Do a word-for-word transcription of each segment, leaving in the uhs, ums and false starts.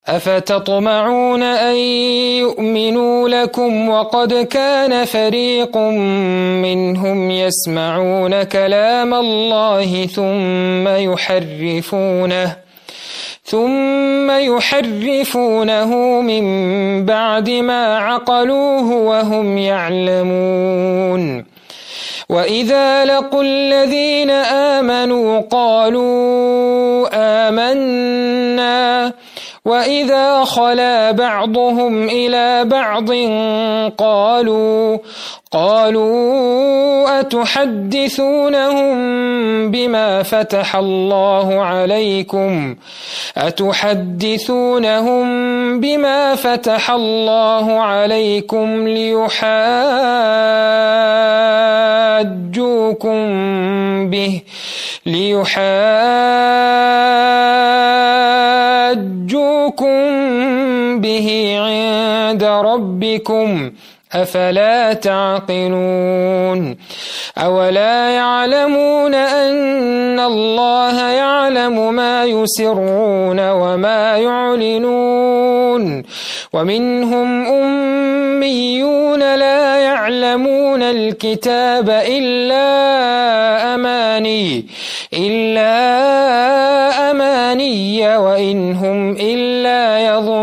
أفتطمعون أن يؤمنوا لكم وقد كان فريق منهم يسمعون كلام الله ثم يحرفونه ثم يحرفونه من بعد ما عقلوه وهم يعلمون وإذا لقوا الذين آمنوا قالوا آمنا وإذا خلا بعضهم إلى بعض قالوا قالوا أتحدثونهم بما فتح الله عليكم أتحدثونهم بما فتح الله عليكم ليحاجوكم به ليحاجوكم به عند ربكم أفلا تعقلون أولا يعلمون أن الله يعلم ما يسرون وما يعلنون ومنهم أميون لا يعلمون الكتاب إلا أماني إلا أماني وإن هم إلا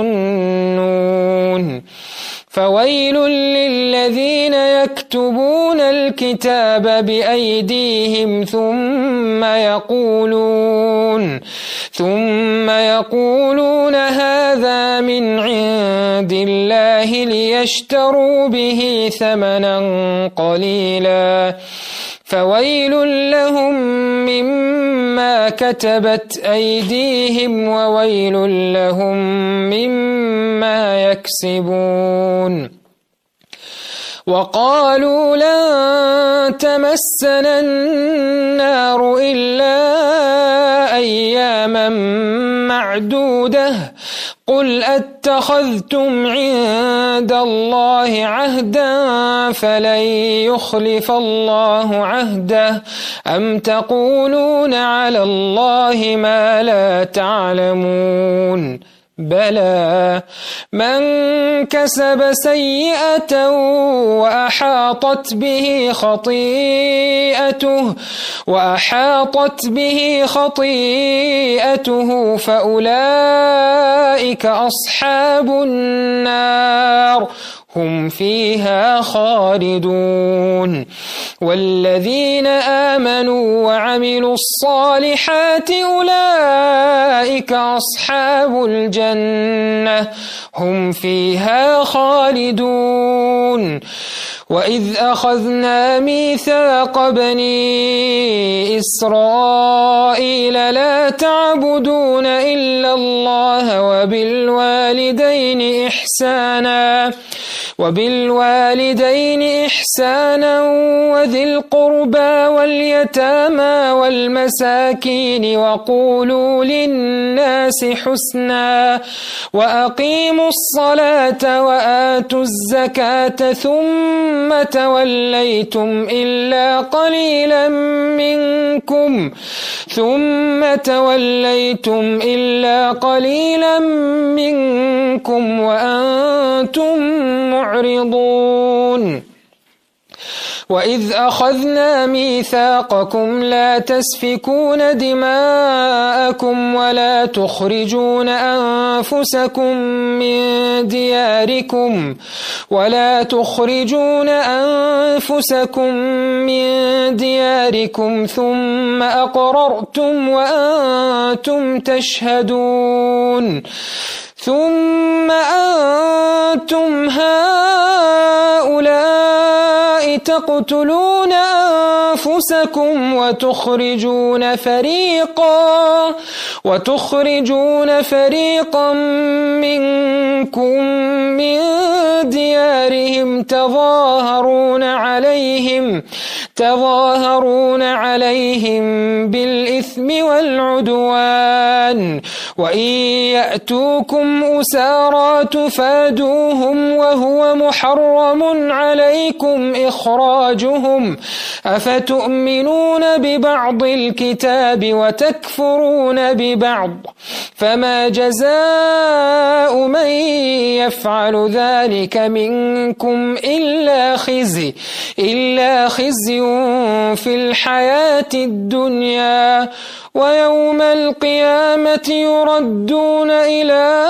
يظنون فويل للذين يكتبون الكتاب بأيديهم ثم يقولون ثم يقولون هذا من عند الله ليشتروا به ثمنا قليلا فويل لهم مما كتبت أيديهم وويل لهم مما يكسبون وقالوا لن تمسنا النار إلا أياما معدودة قل أتخذتم عند الله عهدا فلن يخلف الله عهده أم تقولون على الله ما لا تعلمون بلى من كسب سيئة وأحاطت به خطيئته وأحاطت به خطيئته فأولئك أصحاب النار هم فيها خالدون والذين آمنوا وعملوا الصالحات أولئك أصحاب الجنة هم فيها خالدون وإذ أخذنا ميثاق بني إسرائيل لا تعبدون إلا الله وبالوالدين إحسانا وبالوالدين إحسانا وذي القربى واليتامى والمساكين وقولوا للناس حسنا وأقيموا الصلاة وآتوا الزكاة ثم توليتم إلا قليلا منكم ثم توليتم إلا قليلا منكم وأنتم معرضون وإذ أخذنا ميثاقكم لا تسفكون دماءكم ولا تخرجون أنفسكم من دياركم ولا تخرجون أنفسكم من دياركم ثم أقررتم وأنتم تشهدون ثم أنتم هؤلاء تقتلون أنفسكم وتخرجون فريقا وتخرجون فريقا منكم من ديارهم تظاهرون عليهم تظاهرون عليهم بالإثم والعدوان وإن يأتوكم أسارى تفادوهم وهو محرم عليكم إخراجهم أفتؤمنون ببعض الكتاب وتكفرون ببعض فما جزاء من يفعل ذلك منكم إلا خزي إلا خزي في الحياة الدنيا ويوم القيامة يردون إلى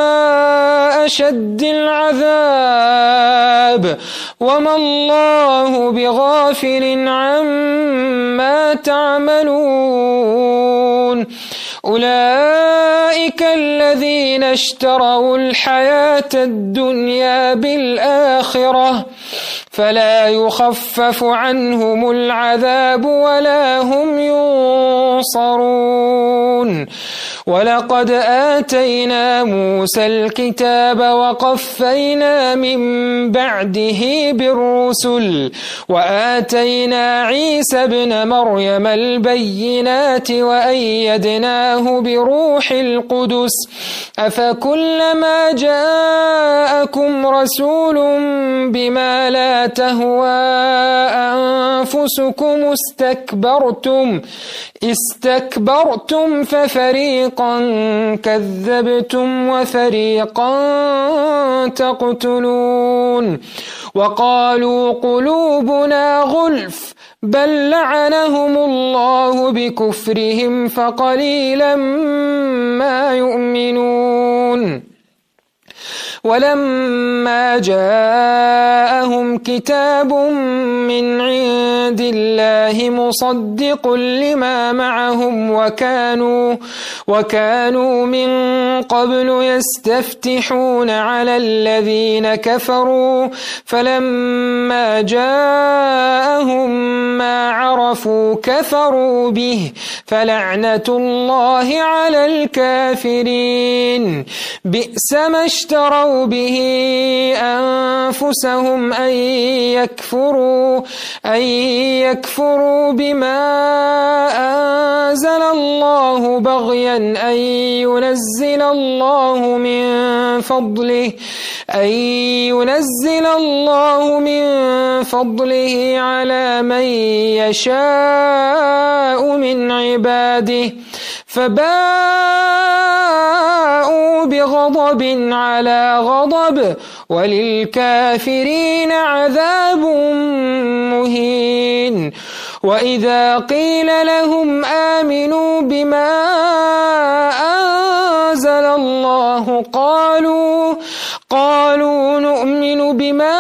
أشد العذاب وما الله بغافل عما تعملون أولئك الذين اشتروا الحياة الدنيا بالآخرة فلا يخفف عنهم العذاب ولا هم ينصرون ولقد آتينا موسى الكتاب وقفينا من بعده بالرسل وآتينا عيسى ابن مريم البينات وأيدناه بروح القدس أفكلما جاءكم رسول بما لا تهوى أنفسكم استكبرتم استكبرتم ففريقا كذبتم وفريقا تقتلون وقالوا قلوبنا غلف بل لعنهم الله بكفرهم فقليلا ما يؤمنون ولما جاءهم كتاب من عند الله مصدق لما معهم وكانوا وكانوا من قبل يستفتحون على الذين كفروا فلما جاءهم ما عرفوا كفروا به فلعنة الله على الكافرين بئس ما اشتروا به أنفسهم أن يكفروا أن يكفروا بما أنزل الله بغيا أن ينزل الله من فضله أن ينزل الله من فضله على من يشاء من عباده فباءوا بغضب على غضب وللكافرين عذاب مهين وإذا قيل لهم آمنوا بما أنزل الله قالوا قالوا نؤمن بما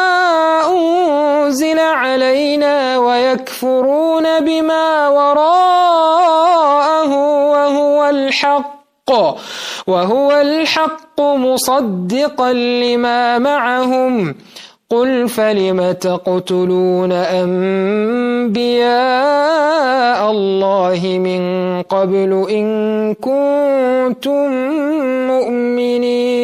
أنزل علينا ويكفرون بما وراءه وهو الحق وهو الحق مصدقا لما معهم قل فلم تقتلون أنبياء الله من قبل إن كنتم مؤمنين